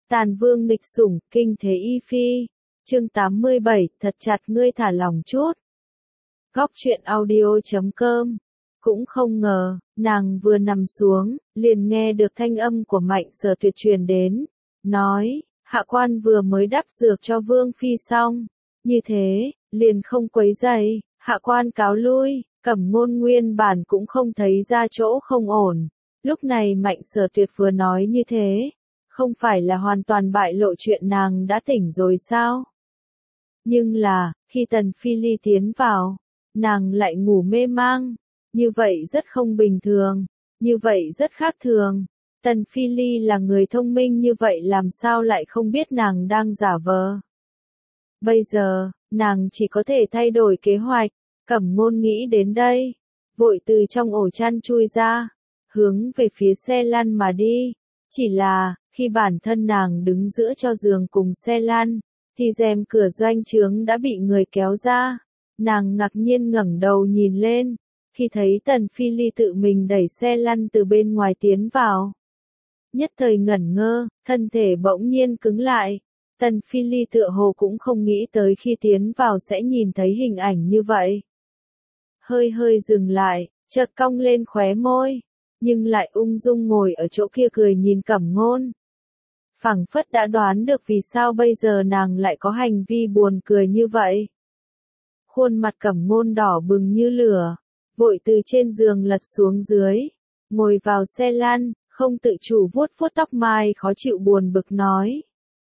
Tàn vương nghịch sủng, kinh thế y phi. Chương 87, thật chặt ngươi thả lòng chút. Góc truyện audio.com. Cũng không ngờ, nàng vừa nằm xuống, liền nghe được thanh âm của Mạnh Sở Tuyệt truyền đến. Nói, hạ quan vừa mới đắp dược cho vương phi xong. Như thế, liền không quấy rầy, hạ quan cáo lui. Cẩm Ngôn nguyên bản cũng không thấy ra chỗ không ổn. Lúc này Mạnh Sở Tuyệt vừa nói như thế, không phải là hoàn toàn bại lộ chuyện nàng đã tỉnh rồi sao? Nhưng là, khi Tần Phi Ly tiến vào, nàng lại ngủ mê mang. Như vậy rất không bình thường, như vậy rất khác thường. Tần Phi Ly là người thông minh như vậy làm sao lại không biết nàng đang giả vờ. Bây giờ, nàng chỉ có thể thay đổi kế hoạch. Cẩm Ngôn nghĩ đến đây, vội từ trong ổ chăn chui ra, hướng về phía xe lăn mà đi. Chỉ là, khi bản thân nàng đứng giữa cho giường cùng xe lăn, thì rèm cửa doanh trướng đã bị người kéo ra. Nàng ngạc nhiên ngẩng đầu nhìn lên, khi thấy Tần Phi Ly tự mình đẩy xe lăn từ bên ngoài tiến vào. Nhất thời ngẩn ngơ, thân thể bỗng nhiên cứng lại. Tần Phi Ly tựa hồ cũng không nghĩ tới khi tiến vào sẽ nhìn thấy hình ảnh như vậy. Hơi dừng lại, chợt cong lên khóe môi, nhưng lại ung dung ngồi ở chỗ kia cười nhìn Cẩm Ngôn. Phảng phất đã đoán được vì sao bây giờ nàng lại có hành vi buồn cười như vậy. Khuôn mặt Cẩm Ngôn đỏ bừng như lửa, vội từ trên giường lật xuống dưới, ngồi vào xe lăn, không tự chủ vuốt vuốt tóc mai khó chịu buồn bực nói.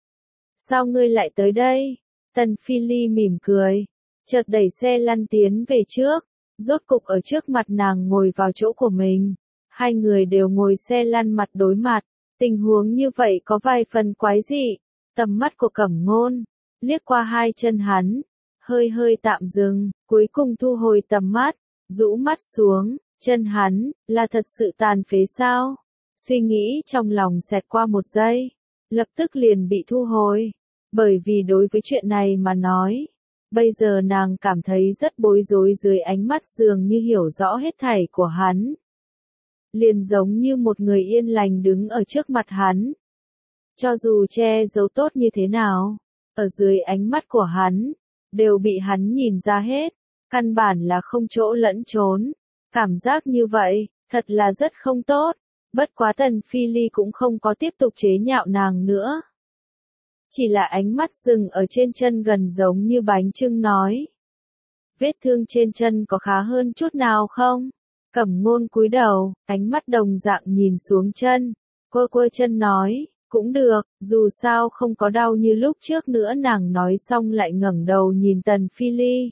Sao ngươi lại tới đây? Tần Phi Ly mỉm cười, chợt đẩy xe lăn tiến về trước, rốt cục ở trước mặt nàng ngồi vào chỗ của mình. Hai người đều ngồi xe lăn mặt đối mặt, tình huống như vậy có vài phần quái dị. Tầm mắt của Cẩm Ngôn liếc qua hai chân hắn, hơi tạm dừng, cuối cùng thu hồi tầm mắt, rũ mắt xuống, chân hắn là thật sự tàn phế sao? Suy nghĩ trong lòng xẹt qua một giây, lập tức liền bị thu hồi, bởi vì đối với chuyện này mà nói, bây giờ nàng cảm thấy rất bối rối dưới ánh mắt dường như hiểu rõ hết thảy của hắn. Liền giống như một người yên lành đứng ở trước mặt hắn. Cho dù che giấu tốt như thế nào, ở dưới ánh mắt của hắn, đều bị hắn nhìn ra hết, căn bản là không chỗ lẫn trốn. Cảm giác như vậy, thật là rất không tốt, bất quá Tần Phi Ly cũng không có tiếp tục chế nhạo nàng nữa. Chỉ là ánh mắt dừng ở trên chân gần giống như bánh chưng nói. Vết thương trên chân có khá hơn chút nào không? Cẩm Ngôn cúi đầu, ánh mắt đồng dạng nhìn xuống chân, quơ chân nói, cũng được, dù sao không có đau như lúc trước nữa. Nàng nói xong lại ngẩng đầu nhìn Tần Phi Ly.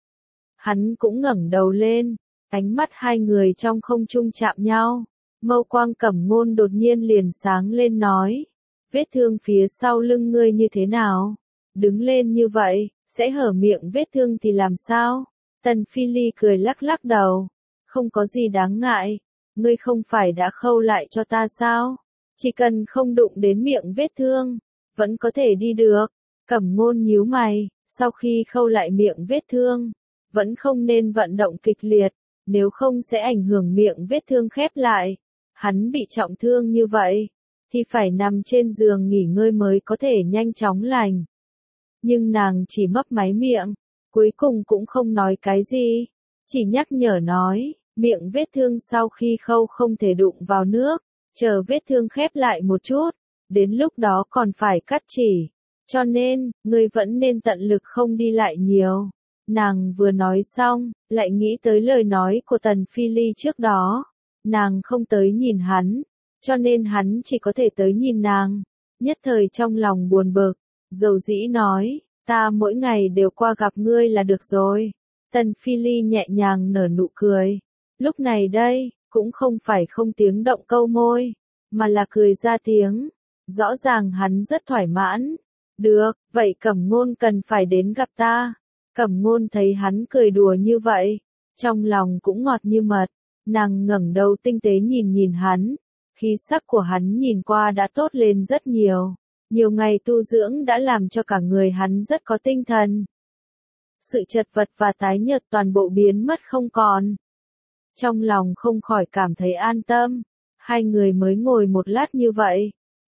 Hắn cũng ngẩng đầu lên, ánh mắt hai người trong không trung chạm nhau, mâu quang Cẩm Ngôn đột nhiên liền sáng lên nói, vết thương phía sau lưng ngươi như thế nào? Đứng lên như vậy, sẽ hở miệng vết thương thì làm sao? Tần Phi Ly cười lắc lắc đầu. Không có gì đáng ngại, ngươi không phải đã khâu lại cho ta sao? Chỉ cần không đụng đến miệng vết thương, vẫn có thể đi được. Cẩm Ngôn nhíu mày, sau khi khâu lại miệng vết thương, vẫn không nên vận động kịch liệt, nếu không sẽ ảnh hưởng miệng vết thương khép lại. Hắn bị trọng thương như vậy, thì phải nằm trên giường nghỉ ngơi mới có thể nhanh chóng lành. Nhưng nàng chỉ mấp máy miệng, cuối cùng cũng không nói cái gì, chỉ nhắc nhở nói. Miệng vết thương sau khi khâu không thể đụng vào nước, chờ vết thương khép lại một chút, đến lúc đó còn phải cắt chỉ. Cho nên, ngươi vẫn nên tận lực không đi lại nhiều. Nàng vừa nói xong, lại nghĩ tới lời nói của Tần Phi Ly trước đó. Nàng không tới nhìn hắn, cho nên hắn chỉ có thể tới nhìn nàng. Nhất thời trong lòng buồn bực, dầu dĩ nói, ta mỗi ngày đều qua gặp ngươi là được rồi. Tần Phi Ly nhẹ nhàng nở nụ cười. Lúc này đây, cũng không phải không tiếng động câu môi, mà là cười ra tiếng. Rõ ràng hắn rất thoải mãn. Được, vậy Cẩm Ngôn cần phải đến gặp ta. Cẩm Ngôn thấy hắn cười đùa như vậy, trong lòng cũng ngọt như mật. Nàng ngẩng đầu tinh tế nhìn hắn, khí sắc của hắn nhìn qua đã tốt lên rất nhiều. Nhiều ngày tu dưỡng đã làm cho cả người hắn rất có tinh thần. Sự chật vật và tái nhợt toàn bộ biến mất không còn. Trong lòng không khỏi cảm thấy an tâm. Hai người mới ngồi một lát như vậy,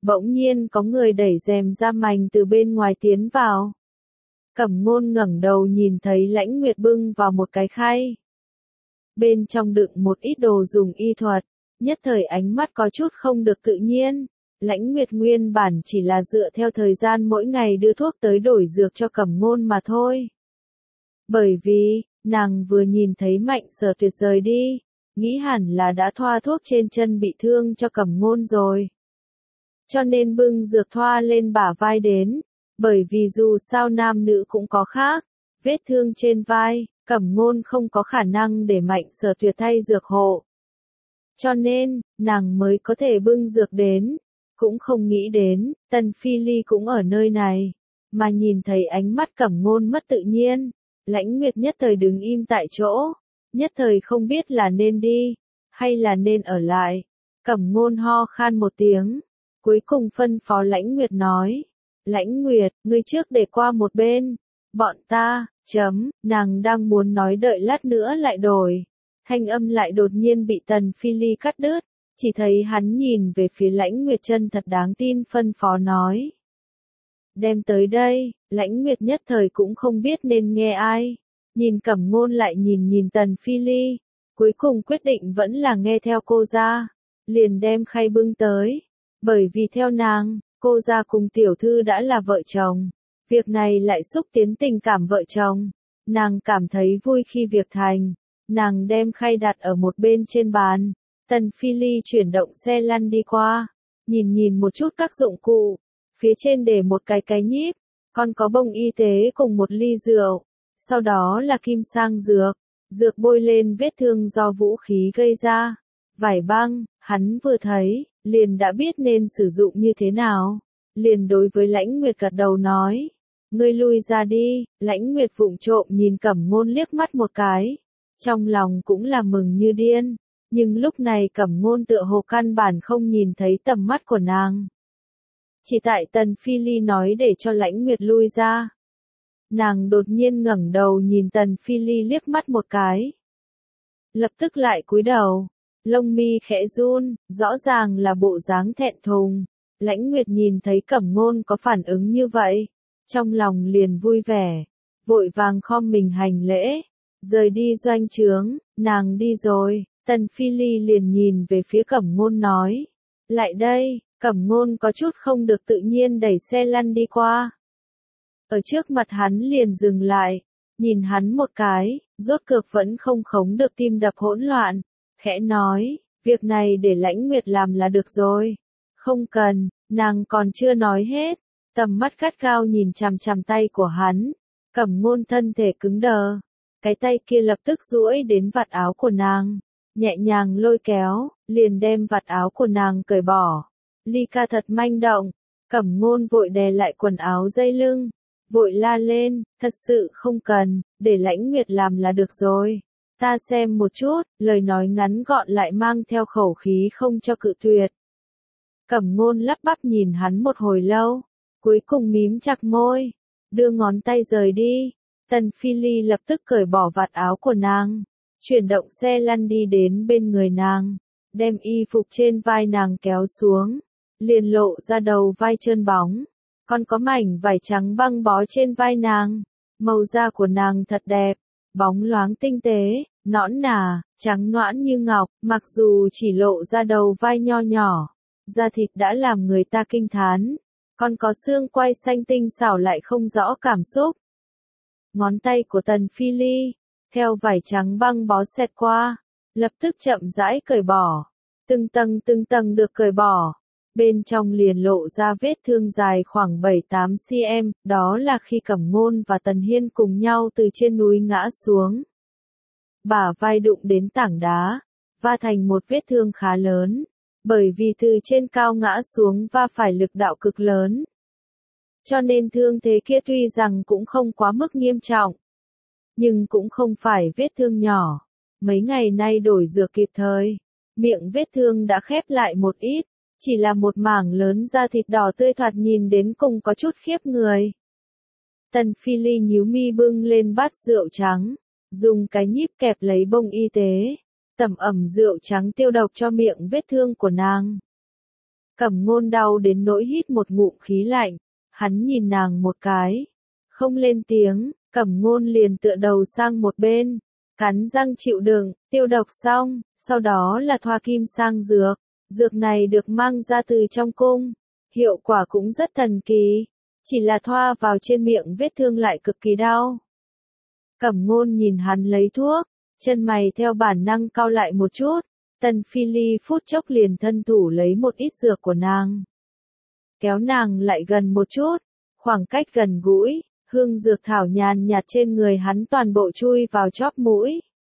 Bỗng nhiên có người đẩy rèm ra mành từ bên ngoài tiến vào. Cẩm Ngôn ngẩng đầu nhìn thấy Lãnh Nguyệt bưng vào một cái khay. Bên trong đựng một ít đồ dùng y thuật, nhất thời ánh mắt có chút không được tự nhiên. Lãnh Nguyệt nguyên bản chỉ là dựa theo thời gian mỗi ngày đưa thuốc tới đổi dược cho Cẩm Ngôn mà thôi. Bởi vì, nàng vừa nhìn thấy Mạnh Sở Tuyệt rời đi, nghĩ hẳn là đã thoa thuốc trên chân bị thương cho Cẩm Ngôn rồi. Cho nên bưng dược thoa lên bả vai đến, bởi vì dù sao nam nữ cũng có khác, vết thương trên vai, Cẩm Ngôn không có khả năng để Mạnh Sở Tuyệt thay dược hộ. Cho nên, nàng mới có thể bưng dược đến, cũng không nghĩ đến, Tần Phi Ly cũng ở nơi này, mà nhìn thấy ánh mắt Cẩm Ngôn mất tự nhiên, Lãnh Nguyệt nhất thời đứng im tại chỗ, nhất thời không biết là nên đi, hay là nên ở lại. Cẩm Ngôn ho khan một tiếng, cuối cùng phân phó Lãnh Nguyệt nói, Lãnh Nguyệt, ngươi trước để qua một bên, bọn ta, nàng đang muốn nói đợi lát nữa lại đổi. Thanh âm lại đột nhiên bị Tần Phi Ly cắt đứt, chỉ thấy hắn nhìn về phía Lãnh Nguyệt chân thật đáng tin phân phó nói. Đem tới đây, Lãnh Nguyệt nhất thời cũng không biết nên nghe ai, nhìn Cẩm Ngôn lại nhìn Tần Phi Ly, cuối cùng quyết định vẫn là nghe theo cô ra, liền đem khay bưng tới, bởi vì theo nàng, cô ra cùng tiểu thư đã là vợ chồng, việc này lại xúc tiến tình cảm vợ chồng, nàng cảm thấy vui khi việc thành. Nàng đem khay đặt ở một bên trên bàn, Tần Phi Ly chuyển động xe lăn đi qua, nhìn một chút các dụng cụ, phía trên để một cái nhíp, còn có bông y tế cùng một ly rượu, sau đó là kim sang dược bôi lên vết thương do vũ khí gây ra, vải băng, hắn vừa thấy, liền đã biết nên sử dụng như thế nào, liền đối với Lãnh Nguyệt gật đầu nói, ngươi lui ra đi. Lãnh Nguyệt vụng trộm nhìn Cẩm Ngôn liếc mắt một cái. Trong lòng cũng là mừng như điên, nhưng lúc này Cẩm Ngôn tựa hồ căn bản không nhìn thấy tầm mắt của nàng. Chỉ tại Tần Phi Ly nói để cho Lãnh Nguyệt lui ra. Nàng đột nhiên ngẩng đầu nhìn Tần Phi Ly liếc mắt một cái. Lập tức lại cúi đầu, lông mi khẽ run, rõ ràng là bộ dáng thẹn thùng. Lãnh Nguyệt nhìn thấy Cẩm Ngôn có phản ứng như vậy, trong lòng liền vui vẻ, vội vàng khom mình hành lễ. Rời đi doanh trướng, nàng đi rồi, Tần Phi Ly liền nhìn về phía Cẩm Ngôn nói. Lại đây, Cẩm Ngôn có chút không được tự nhiên đẩy xe lăn đi qua. Ở trước mặt hắn liền dừng lại, nhìn hắn một cái, rốt cuộc vẫn không khống được tim đập hỗn loạn, khẽ nói, việc này để Lãnh Nguyệt làm là được rồi. Không cần, nàng còn chưa nói hết, tầm mắt gắt gao nhìn chằm chằm tay của hắn, Cẩm Ngôn thân thể cứng đờ. Cái tay kia lập tức duỗi đến vạt áo của nàng, nhẹ nhàng lôi kéo, liền đem vạt áo của nàng cởi bỏ. Ly ca thật manh động, Cẩm Ngôn vội đè lại quần áo dây lưng, vội la lên, thật sự không cần, để Lãnh Nguyệt làm là được rồi. Ta xem một chút, lời nói ngắn gọn lại mang theo khẩu khí không cho cự tuyệt. Cẩm Ngôn lắp bắp nhìn hắn một hồi lâu, cuối cùng mím chặt môi, đưa ngón tay rời đi. Tần Phi Ly lập tức cởi bỏ vạt áo của nàng, chuyển động xe lăn đi đến bên người nàng, đem y phục trên vai nàng kéo xuống, liền lộ ra đầu vai trơn bóng, còn có mảnh vải trắng băng bó trên vai nàng, màu da của nàng thật đẹp, bóng loáng tinh tế, nõn nà, trắng nõn như ngọc, mặc dù chỉ lộ ra đầu vai nho nhỏ, da thịt đã làm người ta kinh thán, còn có xương quai xanh tinh xảo lại không rõ cảm xúc. Ngón tay của Tần Phi Ly, theo vải trắng băng bó xẹt qua, lập tức chậm rãi cởi bỏ. Từng tầng được cởi bỏ. Bên trong liền lộ ra vết thương dài khoảng 7-8 cm, đó là khi Cẩm Ngôn và Tần Hiên cùng nhau từ trên núi ngã xuống. Bả vai đụng đến tảng đá, va thành một vết thương khá lớn, bởi vì từ trên cao ngã xuống va phải lực đạo cực lớn. Cho nên thương thế kia tuy rằng cũng không quá mức nghiêm trọng, nhưng cũng không phải vết thương nhỏ. Mấy ngày nay đổi dược kịp thời, miệng vết thương đã khép lại một ít, chỉ là một mảng lớn da thịt đỏ tươi thoạt nhìn đến cùng có chút khiếp người. Tần Phi Ly nhíu mi bưng lên bát rượu trắng, dùng cái nhíp kẹp lấy bông y tế, tẩm ẩm rượu trắng tiêu độc cho miệng vết thương của nàng. Cẩm Ngôn đau đến nỗi hít một ngụm khí lạnh, hắn nhìn nàng một cái, không lên tiếng, Cẩm Ngôn liền tựa đầu sang một bên, cắn răng chịu đựng, tiêu độc xong, sau đó là thoa kim sang dược, dược này được mang ra từ trong cung, hiệu quả cũng rất thần kỳ, chỉ là thoa vào trên miệng vết thương lại cực kỳ đau. Cẩm Ngôn nhìn hắn lấy thuốc, chân mày theo bản năng cau lại một chút, Tần Phi Ly phút chốc liền thân thủ lấy một ít dược của nàng. Kéo nàng lại gần một chút, khoảng cách gần gũi, hương dược thảo nhàn nhạt trên người hắn toàn bộ chui vào chóp mũi.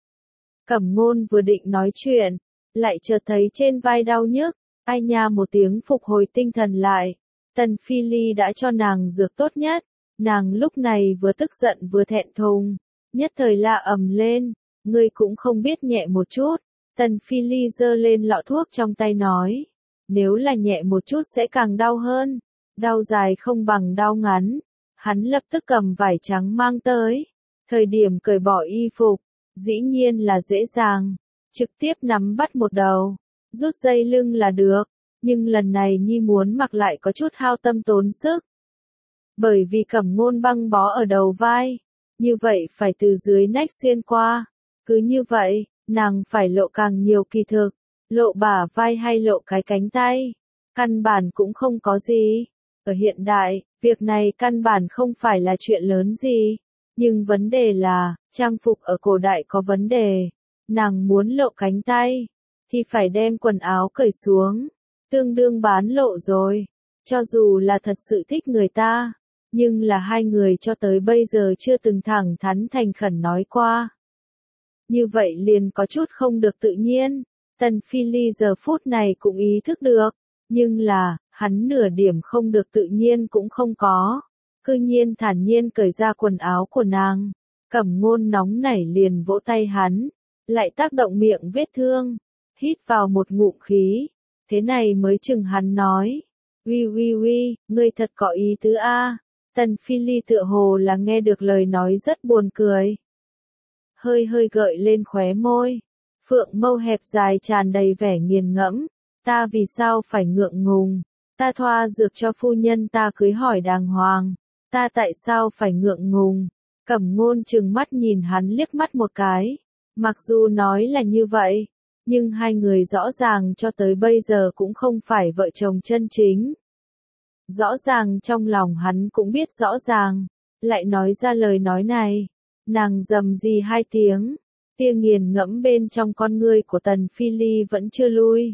Cẩm Ngôn vừa định nói chuyện, lại chợt thấy trên vai đau nhức, ai nha một tiếng phục hồi tinh thần lại. Tần Phi Ly đã cho nàng dược tốt nhất, nàng lúc này vừa tức giận vừa thẹn thùng, nhất thời la ầm lên, ngươi cũng không biết nhẹ một chút. Tần Phi Ly giơ lên lọ thuốc trong tay nói, nếu là nhẹ một chút sẽ càng đau hơn, đau dài không bằng đau ngắn. Hắn lập tức cầm vải trắng mang tới, thời điểm cởi bỏ y phục, dĩ nhiên là dễ dàng, trực tiếp nắm bắt một đầu, rút dây lưng là được, nhưng lần này Nhi muốn mặc lại có chút hao tâm tốn sức. Bởi vì Cẩm Ngôn băng bó ở đầu vai, như vậy phải từ dưới nách xuyên qua, cứ như vậy, nàng phải lộ càng nhiều kỳ thực, lộ bả vai hay lộ cái cánh tay, căn bản cũng không có gì. Ở hiện đại, việc này căn bản không phải là chuyện lớn gì, nhưng vấn đề là, trang phục ở cổ đại có vấn đề, nàng muốn lộ cánh tay, thì phải đem quần áo cởi xuống, tương đương bán lộ rồi, cho dù là thật sự thích người ta, nhưng là hai người cho tới bây giờ chưa từng thẳng thắn thành khẩn nói qua. Như vậy liền có chút không được tự nhiên, Tần Phi Ly giờ phút này cũng ý thức được, nhưng là, hắn nửa điểm không được tự nhiên cũng không có, cư nhiên thản nhiên cởi ra quần áo của nàng. Cẩm Ngôn nóng nảy liền vỗ tay hắn, lại tác động miệng vết thương, hít vào một ngụm khí, thế này mới chừng hắn nói, uy, ngươi thật có ý tứ a. Tần Phi Ly tựa hồ là nghe được lời nói rất buồn cười, hơi gợi lên khóe môi, phượng mâu hẹp dài tràn đầy vẻ nghiền ngẫm, ta vì sao phải ngượng ngùng, ta thoa dược cho phu nhân ta cưới hỏi đàng hoàng, ta tại sao phải ngượng ngùng. Cẩm Ngôn trừng mắt nhìn hắn liếc mắt một cái, mặc dù nói là như vậy, nhưng hai người rõ ràng cho tới bây giờ cũng không phải vợ chồng chân chính. Rõ ràng trong lòng hắn cũng biết rõ ràng, lại nói ra lời nói này, nàng rầm rì hai tiếng, tia nghiền ngẫm bên trong con ngươi của Tần Phi Ly vẫn chưa lui.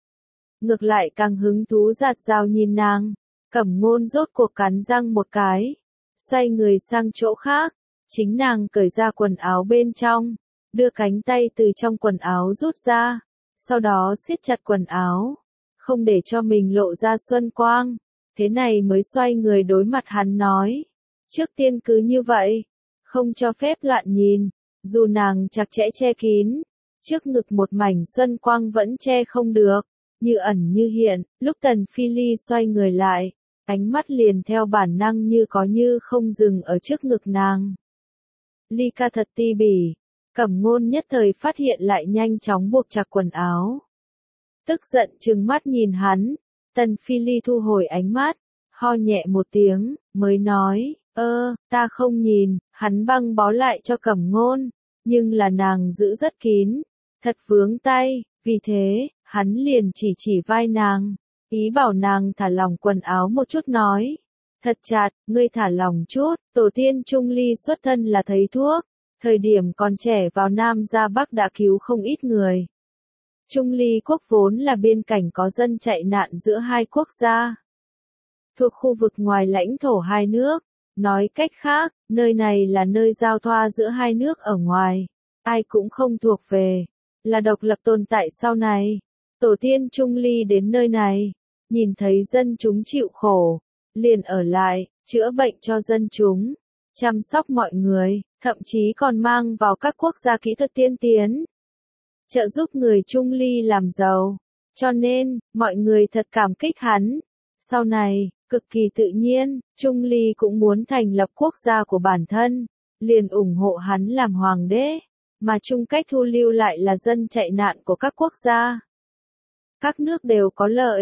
Ngược lại càng hứng thú giạt rào nhìn nàng, Cẩm Ngôn rốt cuộc cắn răng một cái, xoay người sang chỗ khác, chính nàng cởi ra quần áo bên trong, đưa cánh tay từ trong quần áo rút ra, sau đó siết chặt quần áo, không để cho mình lộ ra xuân quang, thế này mới xoay người đối mặt hắn nói, trước tiên cứ như vậy, không cho phép loạn nhìn, dù nàng chặt chẽ che kín, trước ngực một mảnh xuân quang vẫn che không được. Như ẩn như hiện, lúc Tần Phi Ly xoay người lại, ánh mắt liền theo bản năng như có như không dừng ở trước ngực nàng. Ly ca thật ti bỉ, Cẩm Ngôn nhất thời phát hiện lại nhanh chóng buộc chặt quần áo. Tức giận trừng mắt nhìn hắn, Tần Phi Ly thu hồi ánh mắt, ho nhẹ một tiếng, mới nói, ta không nhìn, hắn băng bó lại cho Cẩm Ngôn, nhưng là nàng giữ rất kín, thật vướng tay, vì thế, hắn liền chỉ vai nàng, ý bảo nàng thả lỏng quần áo một chút nói, thật chặt, ngươi thả lỏng chút, tổ tiên Trung Ly xuất thân là thầy thuốc, thời điểm còn trẻ vào Nam ra Bắc đã cứu không ít người. Trung Ly quốc vốn là biên cảnh có dân chạy nạn giữa hai quốc gia, thuộc khu vực ngoài lãnh thổ hai nước, nói cách khác, nơi này là nơi giao thoa giữa hai nước ở ngoài, ai cũng không thuộc về, là độc lập tồn tại sau này. Tổ tiên Trung Ly đến nơi này, nhìn thấy dân chúng chịu khổ, liền ở lại, chữa bệnh cho dân chúng, chăm sóc mọi người, thậm chí còn mang vào các quốc gia kỹ thuật tiên tiến, trợ giúp người Trung Ly làm giàu, cho nên, mọi người thật cảm kích hắn. Sau này, cực kỳ tự nhiên, Trung Ly cũng muốn thành lập quốc gia của bản thân, liền ủng hộ hắn làm hoàng đế, mà chung cách thu lưu lại là dân chạy nạn của các quốc gia. Các nước đều có lợi,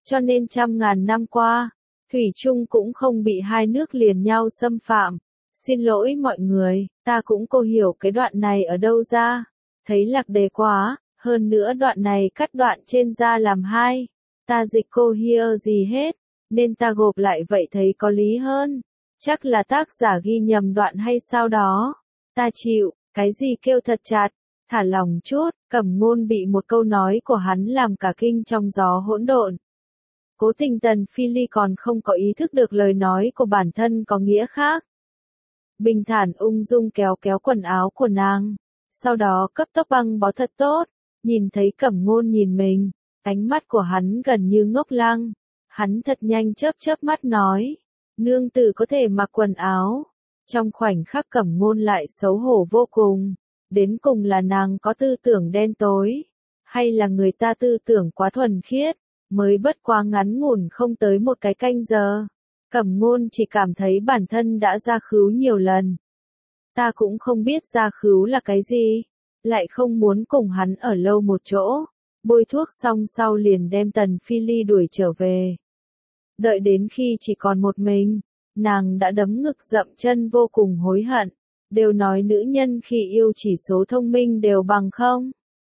cho nên trăm ngàn năm qua, thủy chung cũng không bị hai nước liền nhau xâm phạm. Xin lỗi mọi người, ta cũng cô hiểu cái đoạn này ở đâu ra, thấy lạc đề quá, hơn nữa đoạn này cắt đoạn trên ra làm hai, ta dịch cô here gì hết, nên ta gộp lại vậy thấy có lý hơn, chắc là tác giả ghi nhầm đoạn hay sao đó, ta chịu, cái gì kêu thật chặt, thả lòng chút, Cẩm Ngôn bị một câu nói của hắn làm cả kinh trong gió hỗn độn. Cố Tình Tần Phi Ly còn không có ý thức được lời nói của bản thân có nghĩa khác. Bình thản ung dung kéo kéo quần áo của nàng, sau đó cấp tốc băng bó thật tốt, nhìn thấy Cẩm Ngôn nhìn mình, ánh mắt của hắn gần như ngốc lăng, hắn thật nhanh chớp chớp mắt nói, nương tử có thể mặc quần áo, trong khoảnh khắc Cẩm Ngôn lại xấu hổ vô cùng, đến cùng là nàng có tư tưởng đen tối, hay là người ta tư tưởng quá thuần khiết, mới bất quá ngắn ngủn không tới một cái canh giờ. Cẩm Ngôn chỉ cảm thấy bản thân đã ra khứu nhiều lần. Ta cũng không biết ra khứu là cái gì, lại không muốn cùng hắn ở lâu một chỗ, bôi thuốc xong sau liền đem Tần Phi Ly đuổi trở về. Đợi đến khi chỉ còn một mình, nàng đã đấm ngực dậm chân vô cùng hối hận, đều nói nữ nhân khi yêu chỉ số thông minh đều bằng không.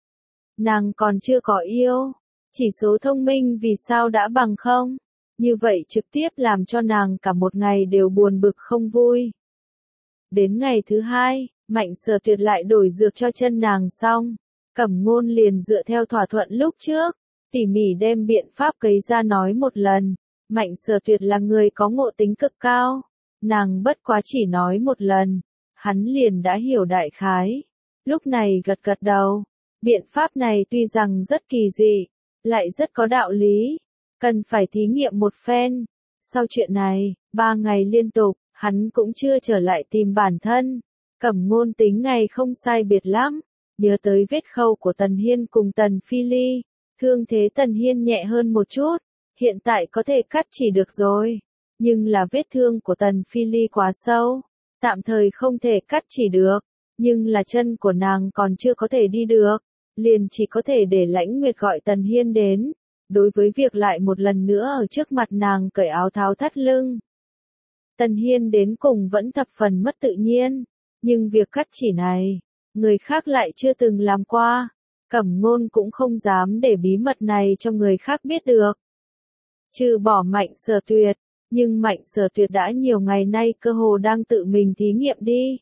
Nàng còn chưa có yêu, chỉ số thông minh vì sao đã bằng không? Như vậy trực tiếp làm cho nàng cả một ngày đều buồn bực không vui. Đến ngày thứ hai, Mạnh Sở Tuyệt lại đổi dược cho chân nàng xong, Cẩm Ngôn liền dựa theo thỏa thuận lúc trước, tỉ mỉ đem biện pháp cấy ra nói một lần. Mạnh Sở Tuyệt là người có ngộ tính cực cao, nàng bất quá chỉ nói một lần, hắn liền đã hiểu đại khái. Lúc này gật gật đầu, biện pháp này tuy rằng rất kỳ dị, lại rất có đạo lý, cần phải thí nghiệm một phen. Sau chuyện này, 3 ngày liên tục, hắn cũng chưa trở lại tìm bản thân. Cẩm Ngôn tính ngày không sai biệt lắm, nhớ tới vết khâu của Tần Hiên cùng Tần Phi Ly, thương thế Tần Hiên nhẹ hơn một chút, hiện tại có thể cắt chỉ được rồi, nhưng là vết thương của Tần Phi Ly quá sâu, tạm thời không thể cắt chỉ được, nhưng là chân của nàng còn chưa có thể đi được, liền chỉ có thể để Lãnh Nguyệt gọi Tần Hiên đến. Đối với việc lại một lần nữa ở trước mặt nàng cởi áo tháo thắt lưng, Tần Hiên đến cùng vẫn thập phần mất tự nhiên, nhưng việc cắt chỉ này, người khác lại chưa từng làm qua, Cẩm Ngôn cũng không dám để bí mật này cho người khác biết được. Trừ bỏ Mạnh Sở Tuyệt, nhưng Mạnh Sở Tuyệt đã nhiều ngày nay cơ hồ đang tự mình thí nghiệm đi.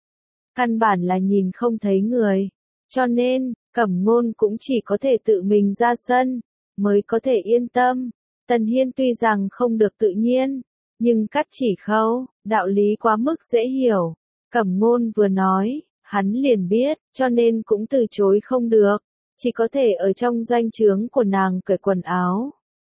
Căn bản là nhìn không thấy người, cho nên, Cẩm Ngôn cũng chỉ có thể tự mình ra sân, mới có thể yên tâm. Tần Hiên tuy rằng không được tự nhiên, nhưng cắt chỉ khâu, đạo lý quá mức dễ hiểu. Cẩm Ngôn vừa nói, hắn liền biết, cho nên cũng từ chối không được, chỉ có thể ở trong doanh trướng của nàng cởi quần áo.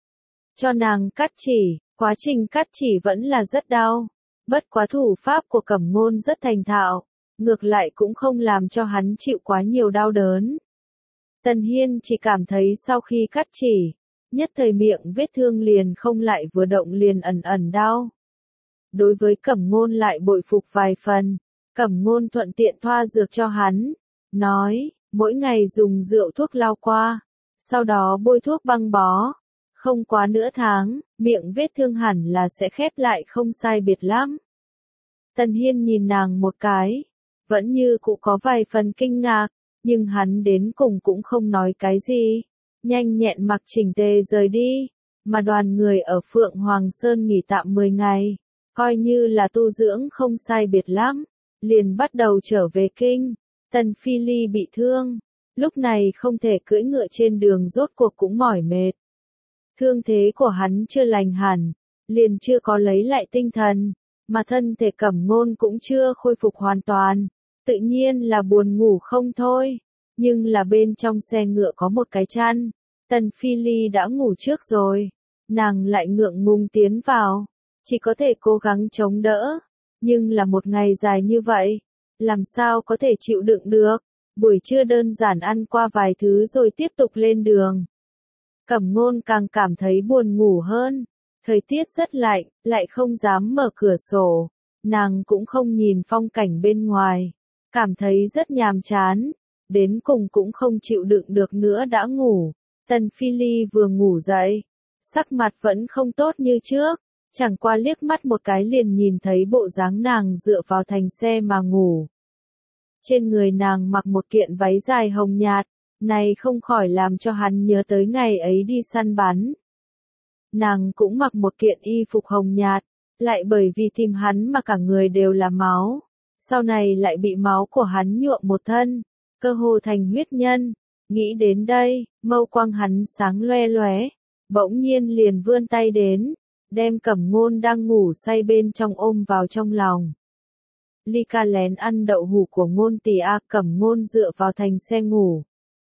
Cho nàng cắt chỉ, quá trình cắt chỉ vẫn là rất đau, bất quá thủ pháp của Cẩm Ngôn rất thành thạo, ngược lại cũng không làm cho hắn chịu quá nhiều đau đớn. Tần Hiên chỉ cảm thấy sau khi cắt chỉ, nhất thời miệng vết thương liền không lại vừa động liền ẩn ẩn đau. Đối với Cẩm Ngôn lại bội phục vài phần, Cẩm Ngôn thuận tiện thoa dược cho hắn, nói, mỗi ngày dùng rượu thuốc lau qua, sau đó bôi thuốc băng bó, không quá nửa tháng, miệng vết thương hẳn là sẽ khép lại không sai biệt lắm. Tần Hiên nhìn nàng một cái, vẫn như cũ có vài phần kinh ngạc, nhưng hắn đến cùng cũng không nói cái gì, nhanh nhẹn mặc chỉnh tề rời đi, mà đoàn người ở Phượng Hoàng Sơn nghỉ tạm 10 ngày, coi như là tu dưỡng không sai biệt lắm, liền bắt đầu trở về kinh. Tần Phi Ly bị thương, lúc này không thể cưỡi ngựa trên đường rốt cuộc cũng mỏi mệt. Thương thế của hắn chưa lành hẳn, liền chưa có lấy lại tinh thần, mà thân thể Cẩm Ngôn cũng chưa khôi phục hoàn toàn, tự nhiên là buồn ngủ không thôi, nhưng là bên trong xe ngựa có một cái chăn, Tần Phi Ly đã ngủ trước rồi, nàng lại ngượng ngùng tiến vào, chỉ có thể cố gắng chống đỡ, nhưng là một ngày dài như vậy, làm sao có thể chịu đựng được, buổi trưa đơn giản ăn qua vài thứ rồi tiếp tục lên đường. Cẩm Ngôn càng cảm thấy buồn ngủ hơn, thời tiết rất lạnh, lại không dám mở cửa sổ, nàng cũng không nhìn phong cảnh bên ngoài, cảm thấy rất nhàm chán, đến cùng cũng không chịu đựng được nữa đã ngủ. Tần Phi Ly vừa ngủ dậy, sắc mặt vẫn không tốt như trước, chẳng qua liếc mắt một cái liền nhìn thấy bộ dáng nàng dựa vào thành xe mà ngủ. Trên người nàng mặc một kiện váy dài hồng nhạt, này không khỏi làm cho hắn nhớ tới ngày ấy đi săn bắn. Nàng cũng mặc một kiện y phục hồng nhạt, lại bởi vì tìm hắn mà cả người đều là máu, sau này lại bị máu của hắn nhuộm một thân, cơ hồ thành huyết nhân. Nghĩ đến đây, mâu quang hắn sáng loe loé, bỗng nhiên liền vươn tay đến, đem Cẩm Ngôn đang ngủ say bên trong ôm vào trong lòng. Ly Ca lén ăn đậu hũ của Ngôn Tỷ A, Cẩm Ngôn dựa vào thành xe ngủ.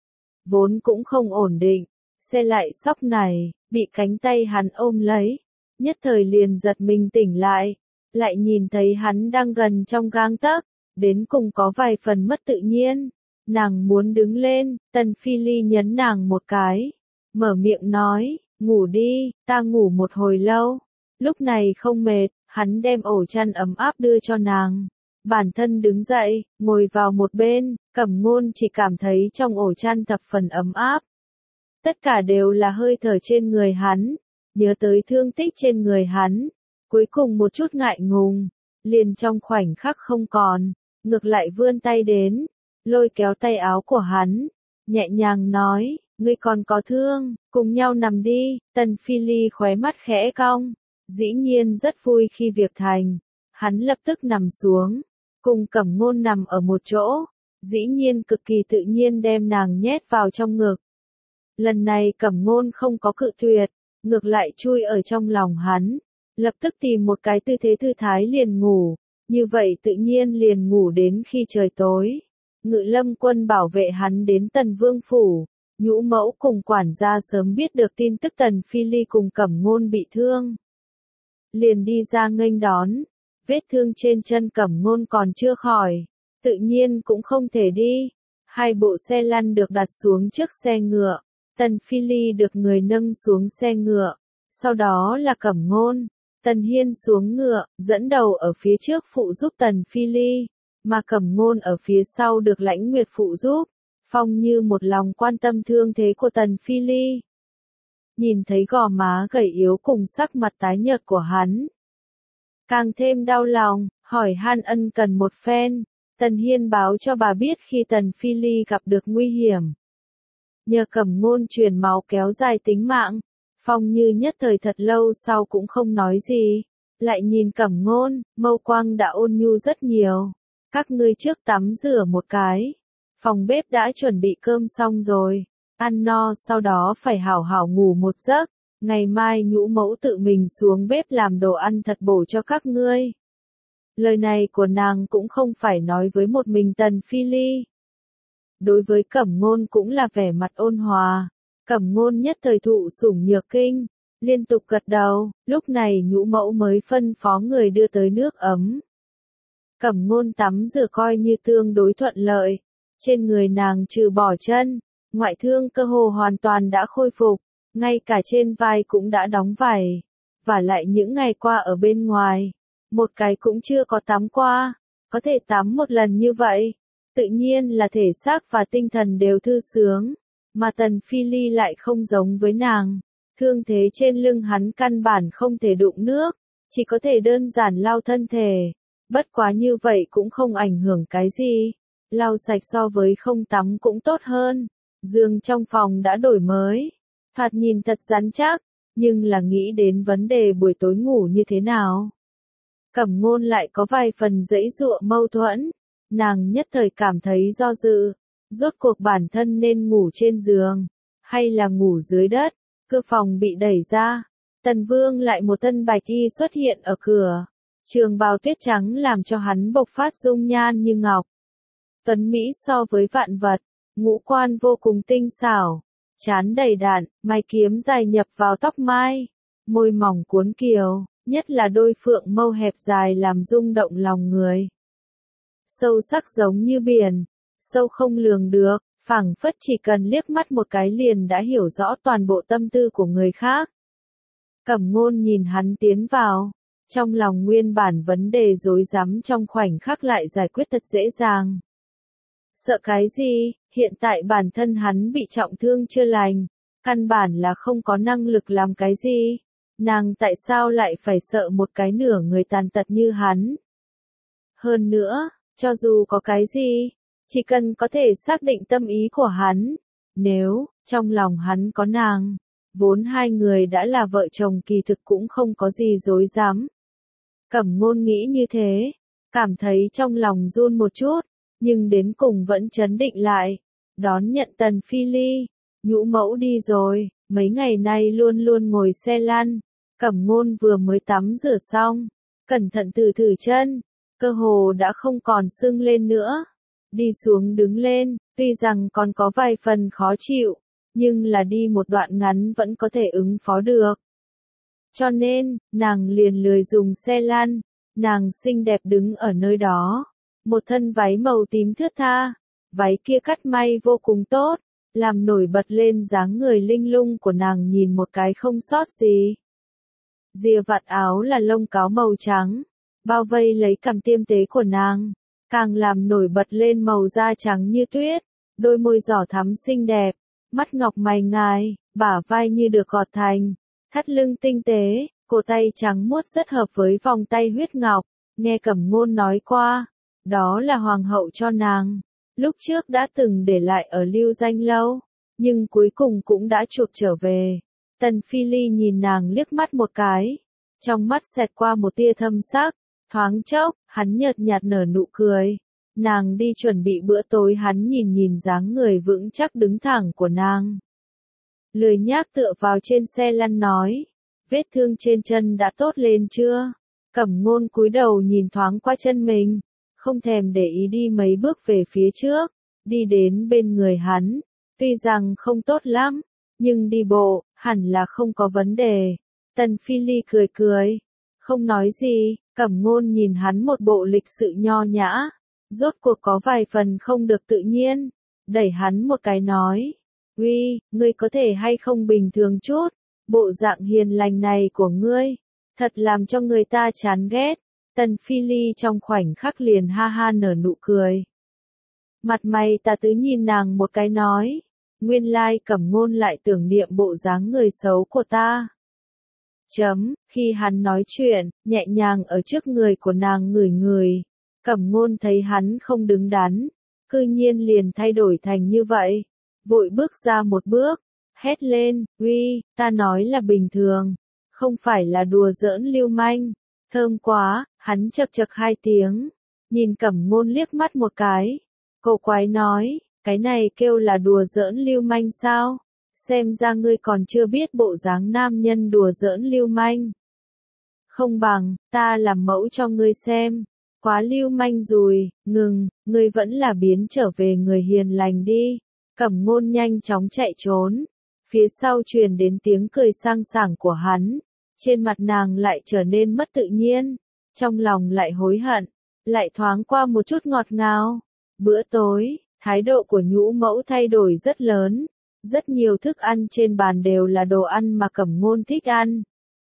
Vốn cũng không ổn định, xe lại sóc này, bị cánh tay hắn ôm lấy, nhất thời liền giật mình tỉnh lại nhìn thấy hắn đang gần trong gang tấc, đến cùng có vài phần mất tự nhiên. Nàng muốn đứng lên, Tần Phi Ly nhấn nàng một cái, mở miệng nói, ngủ đi, ta ngủ một hồi lâu. Lúc này không mệt, hắn đem ổ chăn ấm áp đưa cho nàng. Bản thân đứng dậy, ngồi vào một bên, Cẩm Ngôn chỉ cảm thấy trong ổ chăn thập phần ấm áp. Tất cả đều là hơi thở trên người hắn, nhớ tới thương tích trên người hắn, cuối cùng một chút ngại ngùng, liền trong khoảnh khắc không còn, ngược lại vươn tay đến, lôi kéo tay áo của hắn, nhẹ nhàng nói, ngươi còn có thương, cùng nhau nằm đi. Tần Phi Ly khóe mắt khẽ cong, dĩ nhiên rất vui khi việc thành, hắn lập tức nằm xuống, cùng Cẩm Ngôn nằm ở một chỗ, dĩ nhiên cực kỳ tự nhiên đem nàng nhét vào trong ngực. Lần này Cẩm Ngôn không có cự tuyệt, ngược lại chui ở trong lòng hắn, lập tức tìm một cái tư thế thư thái liền ngủ, như vậy tự nhiên liền ngủ đến khi trời tối. Ngự Lâm quân bảo vệ hắn đến Tần Vương phủ, Nhũ mẫu cùng quản gia sớm biết được tin tức Tần Phi Ly cùng Cẩm Ngôn bị thương, liền đi ra nghênh đón. Vết thương trên chân Cẩm Ngôn còn chưa khỏi, tự nhiên cũng không thể đi. Hai bộ xe lăn được đặt xuống trước xe ngựa, Tần Phi Ly được người nâng xuống xe ngựa, sau đó là Cẩm Ngôn. Tần Hiên xuống ngựa, dẫn đầu ở phía trước phụ giúp Tần Phi Ly, mà Cẩm Ngôn ở phía sau được Lãnh Nguyệt phụ giúp. Phong Như một lòng quan tâm thương thế của Tần Phi Ly. Nhìn thấy gò má gầy yếu cùng sắc mặt tái nhợt của hắn, càng thêm đau lòng, hỏi han ân cần một phen. Tần Hiên báo cho bà biết khi Tần Phi Ly gặp được nguy hiểm, nhờ Cẩm Ngôn truyền máu kéo dài tính mạng. Phong Như nhất thời thật lâu sau cũng không nói gì, lại nhìn Cẩm Ngôn, mâu quang đã ôn nhu rất nhiều. Các ngươi trước tắm rửa một cái, phòng bếp đã chuẩn bị cơm xong rồi, ăn no sau đó phải hảo hảo ngủ một giấc, ngày mai Nhũ mẫu tự mình xuống bếp làm đồ ăn thật bổ cho các ngươi. Lời này của nàng cũng không phải nói với một mình Tần Phi Ly. Đối với Cẩm Ngôn cũng là vẻ mặt ôn hòa. Cẩm Ngôn nhất thời thụ sủng nhược kinh, liên tục gật đầu, lúc này Nhũ mẫu mới phân phó người đưa tới nước ấm. Cẩm Ngôn tắm rửa coi như tương đối thuận lợi, trên người nàng trừ bỏ chân, ngoại thương cơ hồ hoàn toàn đã khôi phục, ngay cả trên vai cũng đã đóng vảy, và lại những ngày qua ở bên ngoài, một cái cũng chưa có tắm qua, có thể tắm một lần như vậy, tự nhiên là thể xác và tinh thần đều thư sướng. Mà Tần Phi Ly lại không giống với nàng, thương thế trên lưng hắn căn bản không thể đụng nước, chỉ có thể đơn giản lau thân thể, bất quá như vậy cũng không ảnh hưởng cái gì, lau sạch so với không tắm cũng tốt hơn. Giường trong phòng đã đổi mới, thoạt nhìn thật rắn chắc, nhưng là nghĩ đến vấn đề buổi tối ngủ như thế nào. Cẩm Ngôn lại có vài phần giãy giụa mâu thuẫn, nàng nhất thời cảm thấy do dự. Rốt cuộc bản thân nên ngủ trên giường, hay là ngủ dưới đất. Cửa phòng bị đẩy ra, Tần Vương lại một thân bạch y xuất hiện ở cửa. Trường bào tuyết trắng làm cho hắn bộc phát dung nhan như ngọc. Tuấn Mỹ so với vạn vật, ngũ quan vô cùng tinh xảo, trán đầy đặn, mày kiếm dài nhập vào tóc mai, môi mỏng cuốn kiều, nhất là đôi phượng mâu hẹp dài làm rung động lòng người. Sâu sắc giống như biển, sâu không lường được, phảng phất chỉ cần liếc mắt một cái liền đã hiểu rõ toàn bộ tâm tư của người khác. Cẩm Ngôn nhìn hắn tiến vào, trong lòng nguyên bản vấn đề rối rắm trong khoảnh khắc lại giải quyết thật dễ dàng. Sợ cái gì, hiện tại bản thân hắn bị trọng thương chưa lành, Căn bản là không có năng lực làm cái gì. Nàng tại sao lại phải sợ một cái nửa người tàn tật như hắn? Hơn nữa, cho dù có cái gì, chỉ cần có thể xác định tâm ý của hắn, nếu trong lòng hắn có nàng, vốn hai người đã là vợ chồng kỳ thực cũng không có gì dối dám. Cẩm Ngôn nghĩ như thế, cảm thấy trong lòng run một chút, nhưng đến cùng vẫn trấn định lại, đón nhận Tần Phi Ly. Nhũ mẫu đi rồi, mấy ngày nay luôn luôn ngồi xe lăn. Cẩm Ngôn vừa mới tắm rửa xong, cẩn thận thử chân, cơ hồ đã không còn sưng lên nữa. Đi xuống đứng lên, tuy rằng còn có vài phần khó chịu, nhưng là đi một đoạn ngắn vẫn có thể ứng phó được. Cho nên, nàng liền lười dùng xe lăn, nàng xinh đẹp đứng ở nơi đó. Một thân váy màu tím thướt tha, váy kia cắt may vô cùng tốt, làm nổi bật lên dáng người linh lung của nàng nhìn một cái không sót gì. Rìa vạt áo là lông cáo màu trắng, bao vây lấy cằm tiêm tế của nàng, càng làm nổi bật lên màu da trắng như tuyết, đôi môi giỏ thắm xinh đẹp, mắt ngọc mày ngài, bả vai như được gọt thành, thắt lưng tinh tế, cổ tay trắng muốt rất hợp với vòng tay huyết ngọc, nghe Cẩm Ngôn nói qua, đó là hoàng hậu cho nàng, lúc trước đã từng để lại ở Lưu Danh Lâu, nhưng cuối cùng cũng đã chuộc trở về. Tần Phi Ly nhìn nàng liếc mắt một cái, trong mắt xẹt qua một tia thâm sắc, thoáng chốc, hắn nhợt nhạt nở nụ cười. Nàng đi chuẩn bị bữa tối, hắn nhìn dáng người vững chắc đứng thẳng của nàng. Lười nhác tựa vào trên xe lăn nói, vết thương trên chân đã tốt lên chưa? Cẩm Ngôn cúi đầu nhìn thoáng qua chân mình, không thèm để ý đi mấy bước về phía trước, đi đến bên người hắn, tuy rằng không tốt lắm, nhưng đi bộ, hẳn là không có vấn đề. Tần Phi Ly cười cười, không nói gì, Cẩm Ngôn nhìn hắn một bộ lịch sự nho nhã, rốt cuộc có vài phần không được tự nhiên, đẩy hắn một cái nói, uy, ngươi có thể hay không bình thường chút, bộ dạng hiền lành này của ngươi, thật làm cho người ta chán ghét. Tần Phi Ly trong khoảnh khắc liền ha ha nở nụ cười. Mặt mày tà tứ nhìn nàng một cái nói, nguyên lai Cẩm Ngôn lại tưởng niệm bộ dáng người xấu của ta. Khi hắn nói chuyện, nhẹ nhàng ở trước người của nàng ngửi, Cẩm Ngôn thấy hắn không đứng đắn, cư nhiên liền thay đổi thành như vậy, vội bước ra một bước, hét lên, uy, ta nói là bình thường, không phải là đùa giỡn lưu manh, thơm quá, hắn chậc chậc hai tiếng, nhìn Cẩm Ngôn liếc mắt một cái, cổ quái nói, cái này kêu là đùa giỡn lưu manh sao? Xem ra ngươi còn chưa biết bộ dáng nam nhân đùa giỡn lưu manh. Không bằng, ta làm mẫu cho ngươi xem. Quá lưu manh rồi, ngừng, ngươi vẫn là biến trở về người hiền lành đi. Cẩm Ngôn nhanh chóng chạy trốn. Phía sau truyền đến tiếng cười sang sảng của hắn. Trên mặt nàng lại trở nên mất tự nhiên. Trong lòng lại hối hận. Lại thoáng qua một chút ngọt ngào. Bữa tối, thái độ của nhũ mẫu thay đổi rất lớn. Rất nhiều thức ăn trên bàn đều là đồ ăn mà Cẩm Ngôn thích ăn.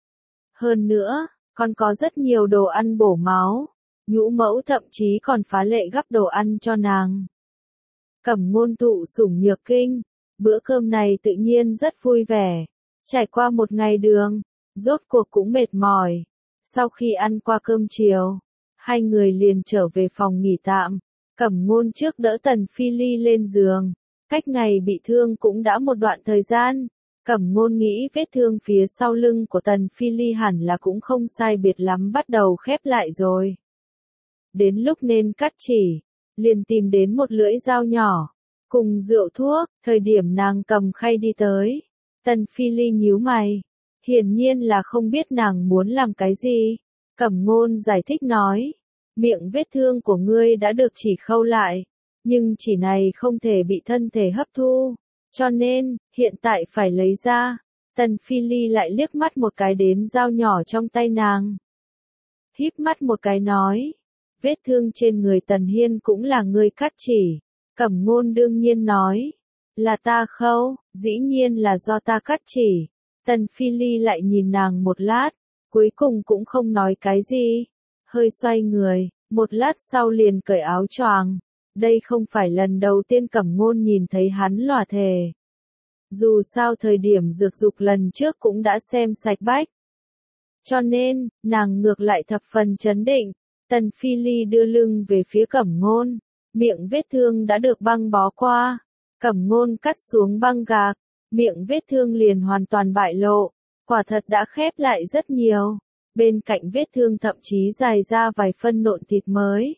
Hơn nữa, còn có rất nhiều đồ ăn bổ máu. Nhũ mẫu thậm chí còn phá lệ gắp đồ ăn cho nàng. Cẩm Ngôn thụ sủng nhược kinh, bữa cơm này tự nhiên rất vui vẻ. Trải qua một ngày đường, rốt cuộc cũng mệt mỏi. Sau khi ăn qua cơm chiều, hai người liền trở về phòng nghỉ tạm. Cẩm Ngôn trước đỡ Tần Phi Ly lên giường. Cách ngày bị thương cũng đã một đoạn thời gian, Cẩm Ngôn nghĩ vết thương phía sau lưng của Tần Phi Ly hẳn là cũng không sai biệt lắm bắt đầu khép lại rồi. Đến lúc nên cắt chỉ, liền tìm đến một lưỡi dao nhỏ, cùng rượu thuốc, thời điểm nàng cầm khay đi tới. Tần Phi Ly nhíu mày, hiển nhiên là không biết nàng muốn làm cái gì. Cẩm Ngôn giải thích nói, miệng vết thương của ngươi đã được chỉ khâu lại. Nhưng chỉ này không thể bị thân thể hấp thu, cho nên, hiện tại phải lấy ra. Tần Phi Ly lại liếc mắt một cái đến dao nhỏ trong tay nàng. Híp mắt một cái nói, vết thương trên người Tần Hiên cũng là ngươi cắt chỉ. Cẩm Ngôn đương nhiên nói, là ta khâu, dĩ nhiên là do ta cắt chỉ. Tần Phi Ly lại nhìn nàng một lát, cuối cùng cũng không nói cái gì. Hơi xoay người, một lát sau liền cởi áo choàng. Đây không phải lần đầu tiên Cẩm Ngôn nhìn thấy hắn lòa thể. Dù sao thời điểm dược dục lần trước cũng đã xem sạch bách. Cho nên, nàng ngược lại thập phần chấn định. Tần Phi Ly đưa lưng về phía Cẩm Ngôn, miệng vết thương đã được băng bó qua. Cẩm Ngôn cắt xuống băng gạc, miệng vết thương liền hoàn toàn bại lộ, quả thật đã khép lại rất nhiều. Bên cạnh vết thương thậm chí dài ra vài phân nộn thịt mới.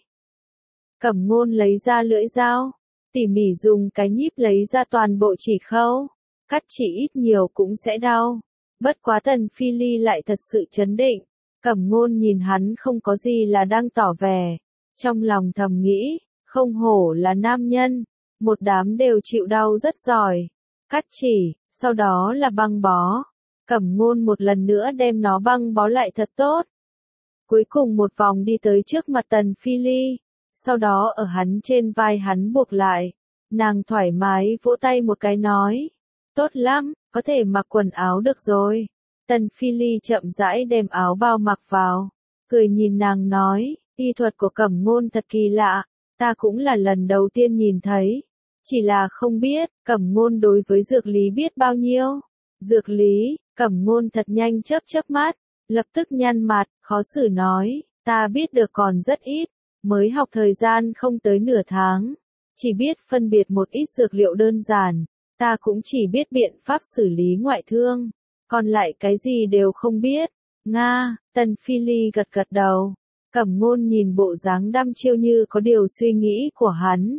Cẩm Ngôn lấy ra lưỡi dao, tỉ mỉ dùng cái nhíp lấy ra toàn bộ chỉ khâu, cắt chỉ ít nhiều cũng sẽ đau. Bất quá Tần Phi Ly lại thật sự chấn định, Cẩm Ngôn nhìn hắn không có gì là đang tỏ vẻ, trong lòng thầm nghĩ, không hổ là nam nhân, một đám đều chịu đau rất giỏi. Cắt chỉ, sau đó là băng bó. Cẩm Ngôn một lần nữa đem nó băng bó lại thật tốt. Cuối cùng một vòng đi tới trước mặt Tần Phi Ly, sau đó ở hắn trên vai hắn buộc lại. Nàng thoải mái vỗ tay một cái nói, tốt lắm, có thể mặc quần áo được rồi. Tần Phi Ly chậm rãi đem áo bao mặc vào, cười nhìn nàng nói, y thuật của Cẩm Ngôn thật kỳ lạ, ta cũng là lần đầu tiên nhìn thấy. Chỉ là không biết, Cẩm Ngôn đối với dược lý biết bao nhiêu. Dược lý, Cẩm Ngôn thật nhanh chớp mắt, lập tức nhăn mặt, khó xử nói, ta biết được còn rất ít, mới học thời gian không tới nửa tháng. Chỉ biết phân biệt một ít dược liệu đơn giản, ta cũng chỉ biết biện pháp xử lý ngoại thương, còn lại cái gì đều không biết. Nga, Tần Phi Ly gật gật đầu, Cẩm Ngôn nhìn bộ dáng đăm chiêu như có điều suy nghĩ của hắn.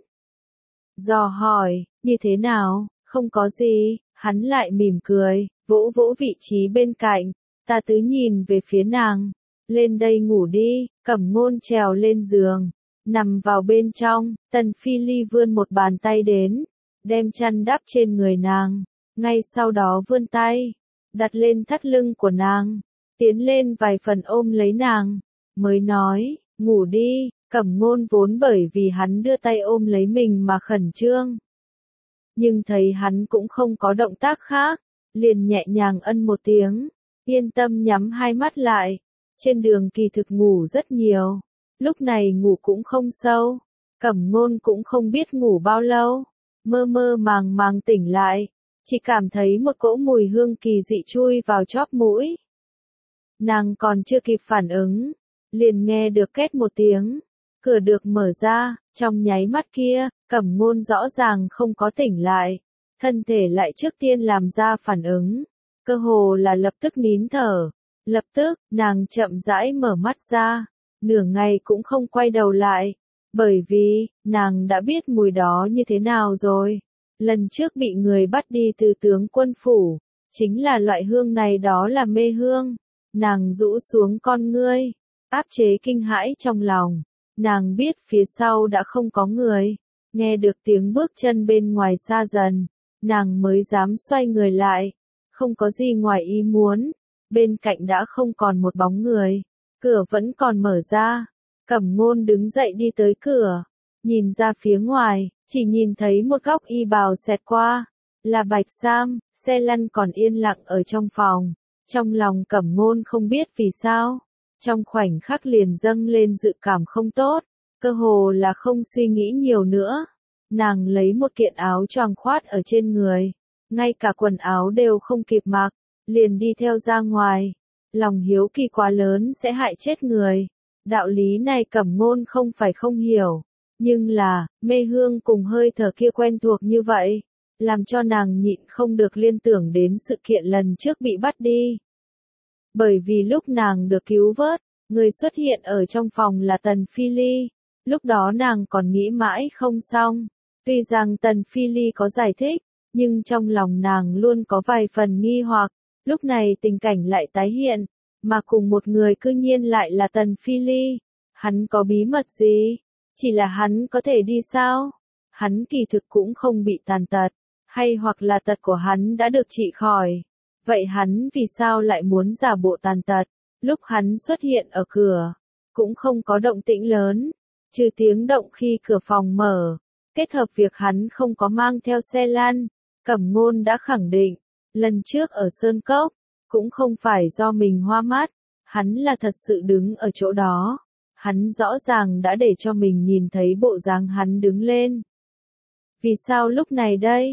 Dò hỏi, như thế nào, không có gì, hắn lại mỉm cười, vỗ vỗ vị trí bên cạnh, ta cứ nhìn về phía nàng, lên đây ngủ đi. Cẩm Ngôn trèo lên giường, nằm vào bên trong, Tần Phi Ly vươn một bàn tay đến, đem chăn đắp trên người nàng, ngay sau đó vươn tay, đặt lên thắt lưng của nàng, tiến lên vài phần ôm lấy nàng, mới nói, ngủ đi. Cẩm Ngôn vốn bởi vì hắn đưa tay ôm lấy mình mà khẩn trương. Nhưng thấy hắn cũng không có động tác khác, liền nhẹ nhàng ân một tiếng, yên tâm nhắm hai mắt lại. Trên đường kỳ thực ngủ rất nhiều, lúc này ngủ cũng không sâu, Cẩm Ngôn cũng không biết ngủ bao lâu, mơ mơ màng màng tỉnh lại, chỉ cảm thấy một cỗ mùi hương kỳ dị chui vào chóp mũi. Nàng còn chưa kịp phản ứng, liền nghe được két một tiếng, cửa được mở ra, trong nháy mắt kia, Cẩm Ngôn rõ ràng không có tỉnh lại, thân thể lại trước tiên làm ra phản ứng, cơ hồ là lập tức nín thở. Lập tức, nàng chậm rãi mở mắt ra, nửa ngày cũng không quay đầu lại, bởi vì, nàng đã biết mùi đó như thế nào rồi. Lần trước bị người bắt đi từ tướng quân phủ, chính là loại hương này, đó là mê hương. Nàng rũ xuống con ngươi, áp chế kinh hãi trong lòng, nàng biết phía sau đã không có người, nghe được tiếng bước chân bên ngoài xa dần, nàng mới dám xoay người lại, không có gì ngoài ý muốn. Bên cạnh đã không còn một bóng người, cửa vẫn còn mở ra. Cẩm Ngôn đứng dậy đi tới cửa, nhìn ra phía ngoài, chỉ nhìn thấy một góc y bào xẹt qua, là Bạch Sam, xe lăn còn yên lặng ở trong phòng. Trong lòng Cẩm Ngôn không biết vì sao, trong khoảnh khắc liền dâng lên dự cảm không tốt, cơ hồ là không suy nghĩ nhiều nữa. Nàng lấy một kiện áo choàng khoác ở trên người, ngay cả quần áo đều không kịp mặc, liền đi theo ra ngoài. Lòng hiếu kỳ quá lớn sẽ hại chết người. Đạo lý này Cẩm Ngôn không phải không hiểu, nhưng là, mê hương cùng hơi thở kia quen thuộc như vậy, làm cho nàng nhịn không được liên tưởng đến sự kiện lần trước bị bắt đi. Bởi vì lúc nàng được cứu vớt, người xuất hiện ở trong phòng là Tần Phi Ly, lúc đó nàng còn nghĩ mãi không xong. Tuy rằng Tần Phi Ly có giải thích, nhưng trong lòng nàng luôn có vài phần nghi hoặc. Lúc này tình cảnh lại tái hiện, mà cùng một người cư nhiên lại là Tần Phi Ly. Hắn có bí mật gì? Chỉ là hắn có thể đi sao? Hắn kỳ thực cũng không bị tàn tật, hay hoặc là tật của hắn đã được trị khỏi. Vậy hắn vì sao lại muốn giả bộ tàn tật? Lúc hắn xuất hiện ở cửa, cũng không có động tĩnh lớn, trừ tiếng động khi cửa phòng mở. Kết hợp việc hắn không có mang theo xe lăn, Cẩm Ngôn đã khẳng định. Lần trước ở Sơn Cốc, cũng không phải do mình hoa mắt, hắn là thật sự đứng ở chỗ đó. Hắn rõ ràng đã để cho mình nhìn thấy bộ dáng hắn đứng lên. Vì sao lúc này đây?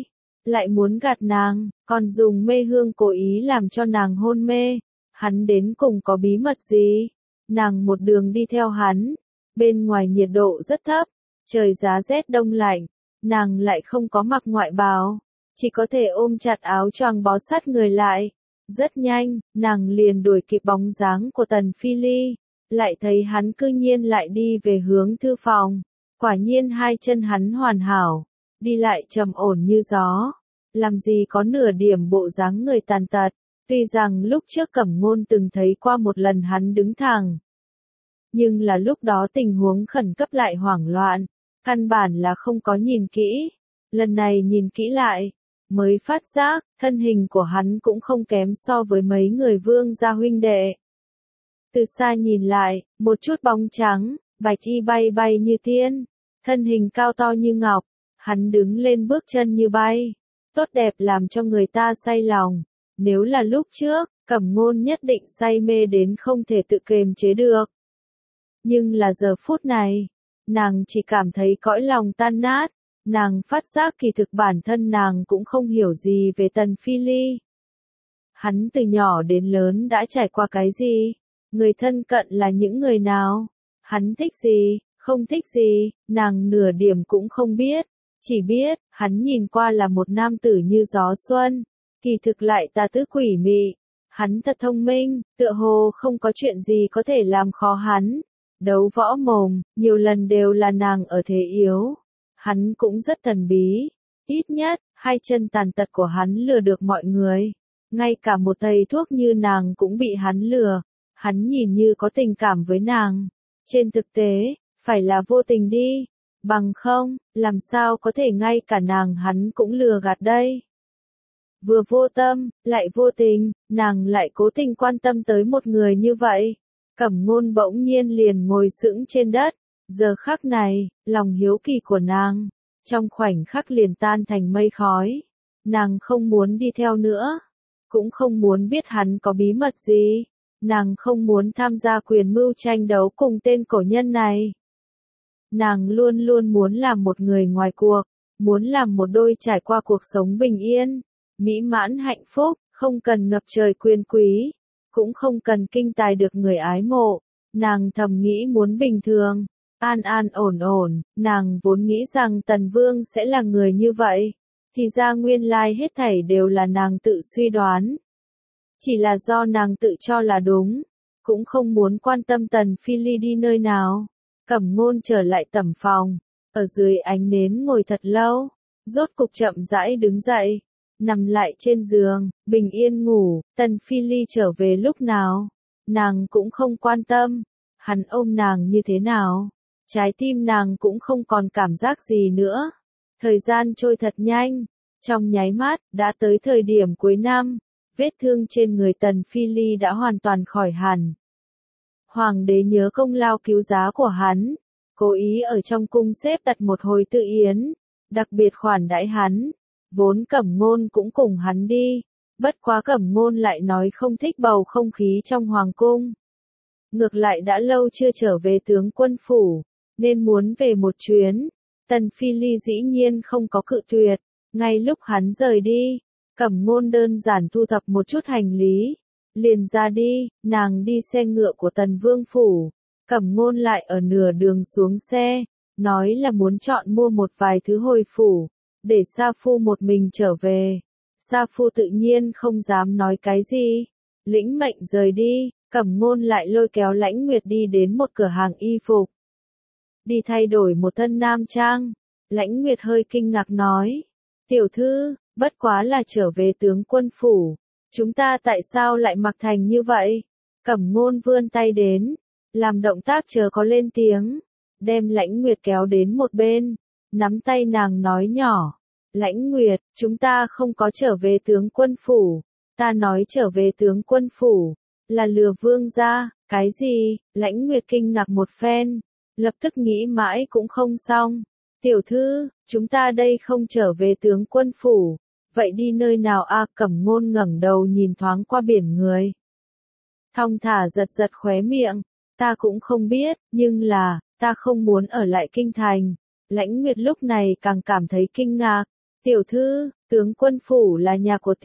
lại muốn gạt nàng, còn dùng mê hương cố ý làm cho nàng hôn mê. Hắn đến cùng có bí mật gì? Nàng một đường đi theo hắn, bên ngoài nhiệt độ rất thấp, trời giá rét đông lạnh, nàng lại không có mặc ngoại bào, chỉ có thể ôm chặt áo choàng bó sát người lại. Rất nhanh, nàng liền đuổi kịp bóng dáng của Tần Phi Ly, lại thấy hắn cư nhiên lại đi về hướng thư phòng. Quả nhiên hai chân hắn hoàn hảo, đi lại trầm ổn như gió, làm gì có nửa điểm bộ dáng người tàn tật. Tuy rằng lúc trước Cẩm Ngôn từng thấy qua một lần hắn đứng thẳng, nhưng là lúc đó tình huống khẩn cấp lại hoảng loạn, căn bản là không có nhìn kỹ. Lần này nhìn kỹ lại, mới phát giác, thân hình của hắn cũng không kém so với mấy người Vương gia huynh đệ. Từ xa nhìn lại, một chút bóng trắng, bạch y bay bay như tiên, thân hình cao to như ngọc, hắn đứng lên bước chân như bay, tốt đẹp làm cho người ta say lòng. Nếu là lúc trước, Cẩm Ngôn nhất định say mê đến không thể tự kiềm chế được. Nhưng là giờ phút này, nàng chỉ cảm thấy cõi lòng tan nát, nàng phát giác kỳ thực bản thân nàng cũng không hiểu gì về Tần Phi Ly. Hắn từ nhỏ đến lớn đã trải qua cái gì? Người thân cận là những người nào? Hắn thích gì, không thích gì, nàng nửa điểm cũng không biết. Chỉ biết, hắn nhìn qua là một nam tử như gió xuân, kỳ thực lại tà tứ quỷ mị. Hắn thật thông minh, tựa hồ không có chuyện gì có thể làm khó hắn. Đấu võ mồm, nhiều lần đều là nàng ở thế yếu. Hắn cũng rất thần bí. Ít nhất, hai chân tàn tật của hắn lừa được mọi người. Ngay cả một thầy thuốc như nàng cũng bị hắn lừa. Hắn nhìn như có tình cảm với nàng. Trên thực tế, phải là vô tình đi. Bằng không, làm sao có thể ngay cả nàng hắn cũng lừa gạt đây. Vừa vô tâm, lại vô tình, nàng lại cố tình quan tâm tới một người như vậy. Cẩm Ngôn bỗng nhiên liền ngồi sững trên đất. Giờ khắc này, lòng hiếu kỳ của nàng, trong khoảnh khắc liền tan thành mây khói. Nàng không muốn đi theo nữa, cũng không muốn biết hắn có bí mật gì. Nàng không muốn tham gia quyền mưu tranh đấu cùng tên cổ nhân này. Nàng luôn luôn muốn làm một người ngoài cuộc, muốn làm một đôi trải qua cuộc sống bình yên, mỹ mãn hạnh phúc, không cần ngập trời quyền quý, cũng không cần kinh tài được người ái mộ. Nàng thầm nghĩ muốn bình thường, an an ổn ổn, nàng vốn nghĩ rằng Tần Vương sẽ là người như vậy, thì ra nguyên lai hết thảy đều là nàng tự suy đoán. Chỉ là do nàng tự cho là đúng, cũng không muốn quan tâm Tần Phi Ly đi nơi nào. Cẩm Ngôn trở lại tẩm phòng, ở dưới ánh nến ngồi thật lâu, rốt cục chậm rãi đứng dậy, nằm lại trên giường, bình yên ngủ. Tần Phi Ly trở về lúc nào, nàng cũng không quan tâm, hắn ôm nàng như thế nào, trái tim nàng cũng không còn cảm giác gì nữa. Thời gian trôi thật nhanh, trong nháy mắt, đã tới thời điểm cuối năm, vết thương trên người Tần Phi Ly đã hoàn toàn khỏi hẳn. Hoàng đế nhớ công lao cứu giá của hắn, cố ý ở trong cung xếp đặt một hồi tự yến, đặc biệt khoản đãi hắn. Vốn Cẩm Ngôn cũng cùng hắn đi, bất quá Cẩm Ngôn lại nói không thích bầu không khí trong hoàng cung. Ngược lại đã lâu chưa trở về tướng quân phủ, nên muốn về một chuyến. Tần Phi Ly dĩ nhiên không có cự tuyệt, ngay lúc hắn rời đi, Cẩm Ngôn đơn giản thu thập một chút hành lý, liền ra đi. Nàng đi xe ngựa của Tần Vương phủ, Cẩm Ngôn lại ở nửa đường xuống xe, nói là muốn chọn mua một vài thứ hồi phủ, để Sa Phu một mình trở về. Sa Phu tự nhiên không dám nói cái gì, lĩnh mệnh rời đi. Cẩm Ngôn lại lôi kéo Lãnh Nguyệt đi đến một cửa hàng y phục, đi thay đổi một thân nam trang. Lãnh Nguyệt hơi kinh ngạc nói, tiểu thư, bất quá là trở về tướng quân phủ, chúng ta tại sao lại mặc thành như vậy? Cẩm Ngôn vươn tay đến, làm động tác chờ có lên tiếng, đem Lãnh Nguyệt kéo đến một bên, nắm tay nàng nói nhỏ, Lãnh Nguyệt, chúng ta không có trở về tướng quân phủ, ta nói trở về tướng quân phủ, là lừa vương gia. Cái gì? Lãnh Nguyệt kinh ngạc một phen, lập tức nghĩ mãi cũng không xong. Tiểu thư, chúng ta đây không trở về tướng quân phủ, vậy đi nơi nào a? Cẩm Ngôn ngẩng đầu nhìn thoáng qua biển người, thong thả giật giật khóe miệng, ta cũng không biết, nhưng là, ta không muốn ở lại kinh thành. Lãnh Nguyệt lúc này càng cảm thấy kinh ngạc, Tiểu thư, tướng quân phủ là nhà của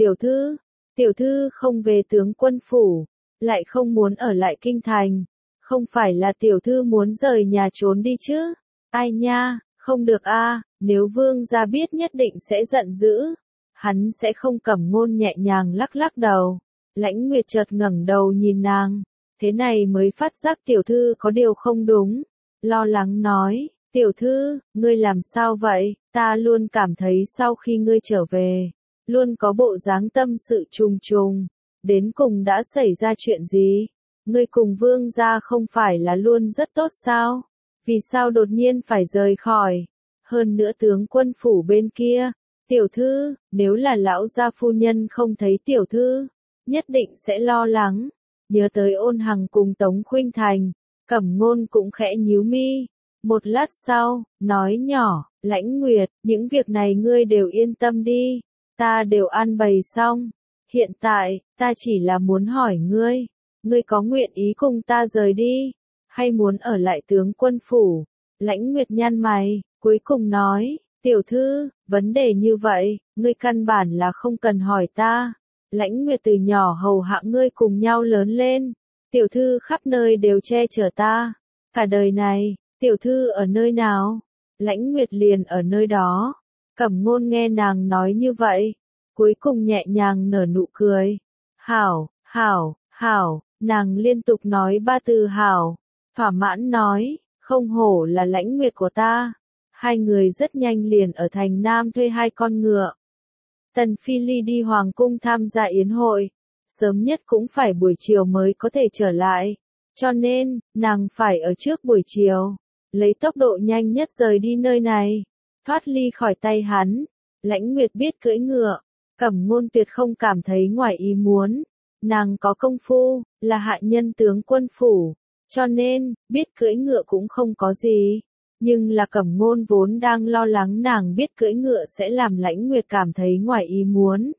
tiểu thư không về tướng quân phủ, lại không muốn ở lại kinh thành, không phải là tiểu thư muốn rời nhà trốn đi chứ? Ai nha, không được a, nếu vương gia biết nhất định sẽ giận dữ. Hắn sẽ không. Cẩm Ngôn nhẹ nhàng lắc lắc đầu. Lãnh Nguyệt chợt ngẩng đầu nhìn nàng, thế này mới phát giác tiểu thư có điều không đúng, lo lắng nói, tiểu thư, ngươi làm sao vậy, ta luôn cảm thấy sau khi ngươi trở về, luôn có bộ dáng tâm sự trùng trùng, đến cùng đã xảy ra chuyện gì? Ngươi cùng vương gia không phải là luôn rất tốt sao? Vì sao đột nhiên phải rời khỏi? Hơn nữa tướng quân phủ bên kia, tiểu thư, nếu là lão gia phu nhân không thấy tiểu thư, nhất định sẽ lo lắng. Nhớ tới Ôn Hằng cùng Tống Khuynh Thành, Cẩm Ngôn cũng khẽ nhíu mi. Một lát sau, nói nhỏ, Lãnh Nguyệt, những việc này ngươi đều yên tâm đi, ta đều an bày xong. Hiện tại, ta chỉ là muốn hỏi ngươi, ngươi có nguyện ý cùng ta rời đi, hay muốn ở lại tướng quân phủ? Lãnh Nguyệt nhăn mày, cuối cùng nói, tiểu thư, vấn đề như vậy, ngươi căn bản là không cần hỏi ta. Lãnh Nguyệt từ nhỏ hầu hạ ngươi cùng nhau lớn lên, tiểu thư khắp nơi đều che chở ta, cả đời này, tiểu thư ở nơi nào? Lãnh Nguyệt liền ở nơi đó. Cẩm Ngôn nghe nàng nói như vậy, cuối cùng nhẹ nhàng nở nụ cười. Hảo, hảo, hảo, nàng liên tục nói ba từ hảo, thỏa mãn nói, không hổ là Lãnh Nguyệt của ta. Hai người rất nhanh liền ở thành Nam thuê 2 con ngựa. Tần Phi Ly đi hoàng cung tham gia yến hội, sớm nhất cũng phải buổi chiều mới có thể trở lại, cho nên, nàng phải ở trước buổi chiều, lấy tốc độ nhanh nhất rời đi nơi này, thoát ly khỏi tay hắn. Lãnh Nguyệt biết cưỡi ngựa, Cẩm Ngôn tuyệt không cảm thấy ngoài ý muốn, nàng có công phu, là hạ nhân tướng quân phủ, cho nên, biết cưỡi ngựa cũng không có gì. Nhưng là Cẩm Ngôn vốn đang lo lắng nàng biết cưỡi ngựa sẽ làm Lãnh Nguyệt cảm thấy ngoài ý muốn.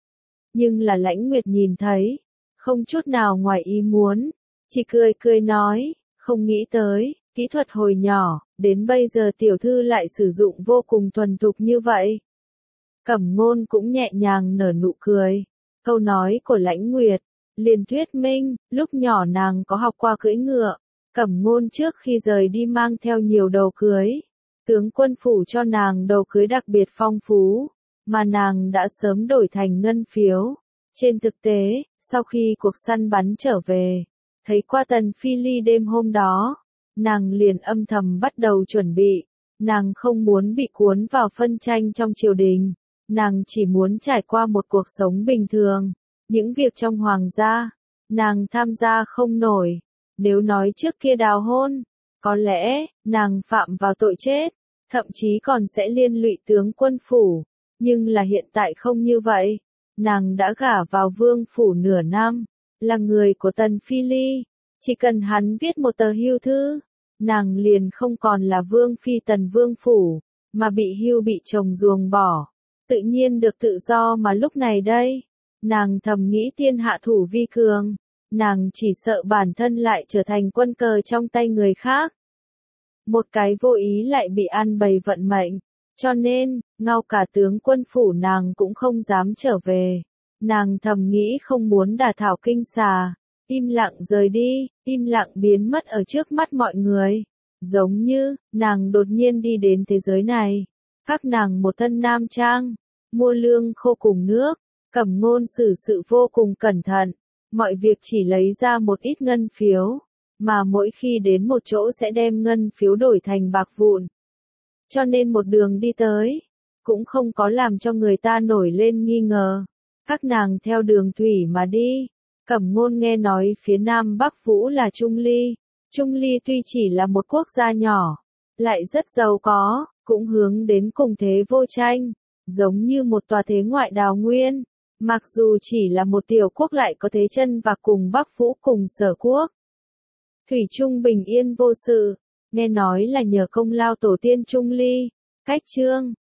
Nhưng là Lãnh Nguyệt nhìn thấy, không chút nào ngoài ý muốn, chỉ cười cười nói, không nghĩ tới, kỹ thuật hồi nhỏ, đến bây giờ tiểu thư lại sử dụng vô cùng thuần thục như vậy. Cẩm Ngôn cũng nhẹ nhàng nở nụ cười, câu nói của Lãnh Nguyệt, liền thuyết minh, lúc nhỏ nàng có học qua cưỡi ngựa. Cẩm Ngôn trước khi rời đi mang theo nhiều đồ cưới, tướng quân phủ cho nàng đồ cưới đặc biệt phong phú, mà nàng đã sớm đổi thành ngân phiếu. Trên thực tế, sau khi cuộc săn bắn trở về, thấy qua Tần Phi Ly đêm hôm đó, nàng liền âm thầm bắt đầu chuẩn bị, nàng không muốn bị cuốn vào phân tranh trong triều đình, nàng chỉ muốn trải qua một cuộc sống bình thường, những việc trong hoàng gia, nàng tham gia không nổi. Nếu nói trước kia đào hôn, có lẽ, nàng phạm vào tội chết, thậm chí còn sẽ liên lụy tướng quân phủ, nhưng là hiện tại không như vậy. Nàng đã gả vào vương phủ nửa năm, là người của Tần Phi Ly, chỉ cần hắn viết một tờ hưu thư, nàng liền không còn là vương phi Tần vương phủ, mà bị hưu bị chồng ruồng bỏ, tự nhiên được tự do. Mà lúc này đây, nàng thầm nghĩ thiên hạ thủ vi cường. Nàng chỉ sợ bản thân lại trở thành quân cờ trong tay người khác. Một cái vô ý lại bị an bày vận mệnh, cho nên, ngao cả tướng quân phủ nàng cũng không dám trở về. Nàng thầm nghĩ không muốn đả thảo kinh xà, im lặng rời đi, im lặng biến mất ở trước mắt mọi người. Giống như, nàng đột nhiên đi đến thế giới này. Các nàng một thân nam trang, mua lương khô cùng nước, Cẩm Ngôn xử sự vô cùng cẩn thận. Mọi việc chỉ lấy ra một ít ngân phiếu, mà mỗi khi đến một chỗ sẽ đem ngân phiếu đổi thành bạc vụn. Cho nên một đường đi tới, cũng không có làm cho người ta nổi lên nghi ngờ. Các nàng theo đường thủy mà đi. Cẩm Ngôn nghe nói phía Nam Bắc Vũ là Trung Ly. Trung Ly tuy chỉ là một quốc gia nhỏ, lại rất giàu có, cũng hướng đến cùng thế vô tranh, giống như một tòa thế ngoại đào nguyên. Mặc dù chỉ là một tiểu quốc lại có thế chân và cùng Bắc Vũ cùng Sở quốc. Thủy chung bình yên vô sự, nghe nói là nhờ công lao tổ tiên Trung Ly. Cách chương